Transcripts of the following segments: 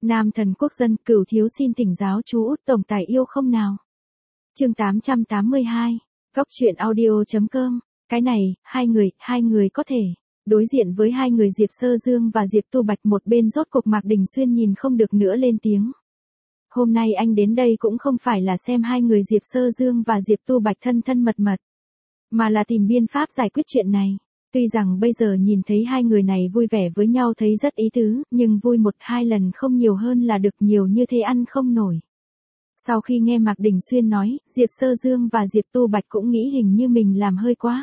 Nam thần quốc dân, Cửu thiếu xin thỉnh giáo chú Út tổng tài yêu không nào. Chương 882. Góc truyện audio.com. Cái này, hai người có thể. Đối diện với hai người Diệp Sơ Dương và Diệp Tu Bạch, một bên rốt cục Mạc Đình Xuyên nhìn không được nữa lên tiếng. Hôm nay anh đến đây cũng không phải là xem hai người Diệp Sơ Dương và Diệp Tu Bạch thân thân mật mật, mà là tìm biện pháp giải quyết chuyện này. Tuy rằng bây giờ nhìn thấy hai người này vui vẻ với nhau thấy rất ý tứ, nhưng vui một hai lần không nhiều hơn là được, nhiều như thế ăn không nổi. Sau khi nghe Mạc Đình Xuyên nói, Diệp Sơ Dương và Diệp Tu Bạch cũng nghĩ hình như mình làm hơi quá.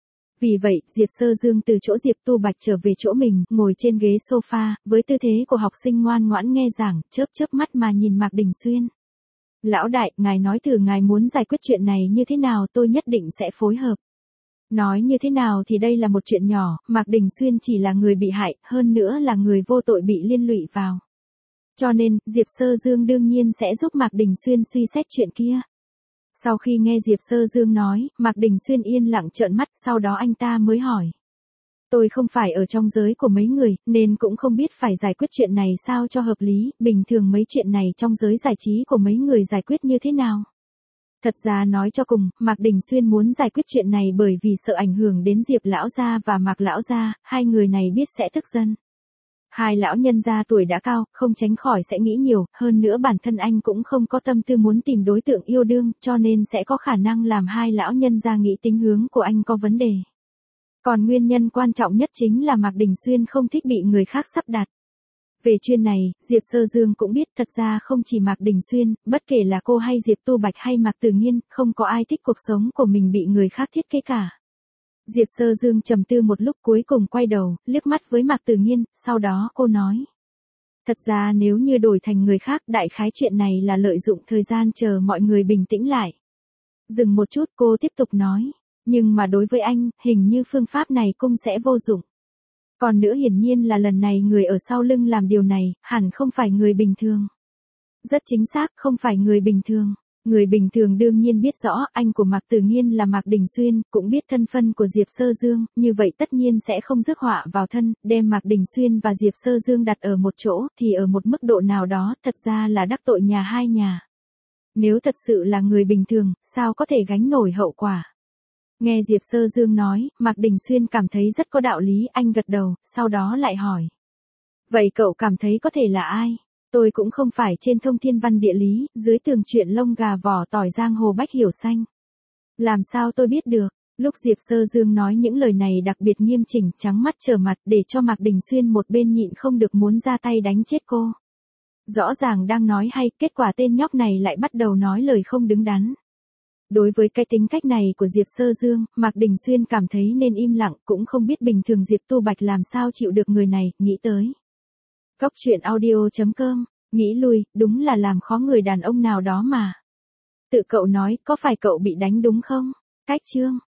Vì vậy, Diệp Sơ Dương từ chỗ Diệp Tu Bạch trở về chỗ mình, ngồi trên ghế sofa, với tư thế của học sinh ngoan ngoãn nghe giảng, chớp mắt mà nhìn Mạc Đình Xuyên. Lão đại, ngài nói thử ngài muốn giải quyết chuyện này như thế nào, tôi nhất định sẽ phối hợp. Nói như thế nào thì đây là một chuyện nhỏ, Mạc Đình Xuyên chỉ là người bị hại, hơn nữa là người vô tội bị liên lụy vào. Cho nên, Diệp Sơ Dương đương nhiên sẽ giúp Mạc Đình Xuyên suy xét chuyện kia. Sau khi nghe Diệp Sơ Dương nói, Mạc Đình Xuyên yên lặng trợn mắt, sau đó anh ta mới hỏi. Tôi không phải ở trong giới của mấy người, nên cũng không biết phải giải quyết chuyện này sao cho hợp lý, bình thường mấy chuyện này trong giới giải trí của mấy người giải quyết như thế nào? Thật ra nói cho cùng, Mạc Đình Xuyên muốn giải quyết chuyện này bởi vì sợ ảnh hưởng đến Diệp lão gia và Mạc lão gia, hai người này biết sẽ tức giận. Hai lão nhân gia tuổi đã cao, không tránh khỏi sẽ nghĩ nhiều, hơn nữa bản thân anh cũng không có tâm tư muốn tìm đối tượng yêu đương, cho nên sẽ có khả năng làm hai lão nhân gia nghĩ tính hướng của anh có vấn đề. Còn nguyên nhân quan trọng nhất chính là Mạc Đình Xuyên không thích bị người khác sắp đặt. Về chuyện này, Diệp Sơ Dương cũng biết, thật ra không chỉ Mạc Đình Xuyên, bất kể là cô hay Diệp Tu Bạch hay Mạc Tử Nghiên, không có ai thích cuộc sống của mình bị người khác thiết kế cả. Diệp Sơ Dương trầm tư một lúc cuối cùng quay đầu, liếc mắt với Mạc Tử Nghiên, sau đó cô nói. Thật ra nếu như đổi thành người khác, đại khái chuyện này là lợi dụng thời gian chờ mọi người bình tĩnh lại. Dừng một chút cô tiếp tục nói, nhưng mà đối với anh, hình như phương pháp này cũng sẽ vô dụng. Còn nữa hiển nhiên là lần này người ở sau lưng làm điều này, hẳn không phải người bình thường. Rất chính xác, không phải người bình thường. Người bình thường đương nhiên biết rõ anh của Mạc Tử Nghiên là Mạc Đình Xuyên, cũng biết thân phận của Diệp Sơ Dương, như vậy tất nhiên sẽ không rước họa vào thân, đem Mạc Đình Xuyên và Diệp Sơ Dương đặt ở một chỗ, thì ở một mức độ nào đó, thật ra là đắc tội nhà hai nhà. Nếu thật sự là người bình thường, sao có thể gánh nổi hậu quả? Nghe Diệp Sơ Dương nói, Mạc Đình Xuyên cảm thấy rất có đạo lý, anh gật đầu, sau đó lại hỏi. Vậy cậu cảm thấy có thể là ai? Tôi cũng không phải trên thông thiên văn địa lý, dưới tường chuyện lông gà vỏ tỏi giang hồ bách hiểu xanh. Làm sao tôi biết được? Lúc Diệp Sơ Dương nói những lời này đặc biệt nghiêm chỉnh, trắng mắt trở mặt để cho Mạc Đình Xuyên một bên nhịn không được muốn ra tay đánh chết cô. Rõ ràng đang nói hay, kết quả tên nhóc này lại bắt đầu nói lời không đứng đắn. Đối với cái tính cách này của Diệp Sơ Dương, Mạc Đình Xuyên cảm thấy nên im lặng, cũng không biết bình thường Diệp Tu Bạch làm sao chịu được người này, nghĩ tới. Góc truyện audio.com, nghĩ lui, đúng là làm khó người đàn ông nào đó mà. Tự cậu nói, có phải cậu bị đánh đúng không? Cách chương.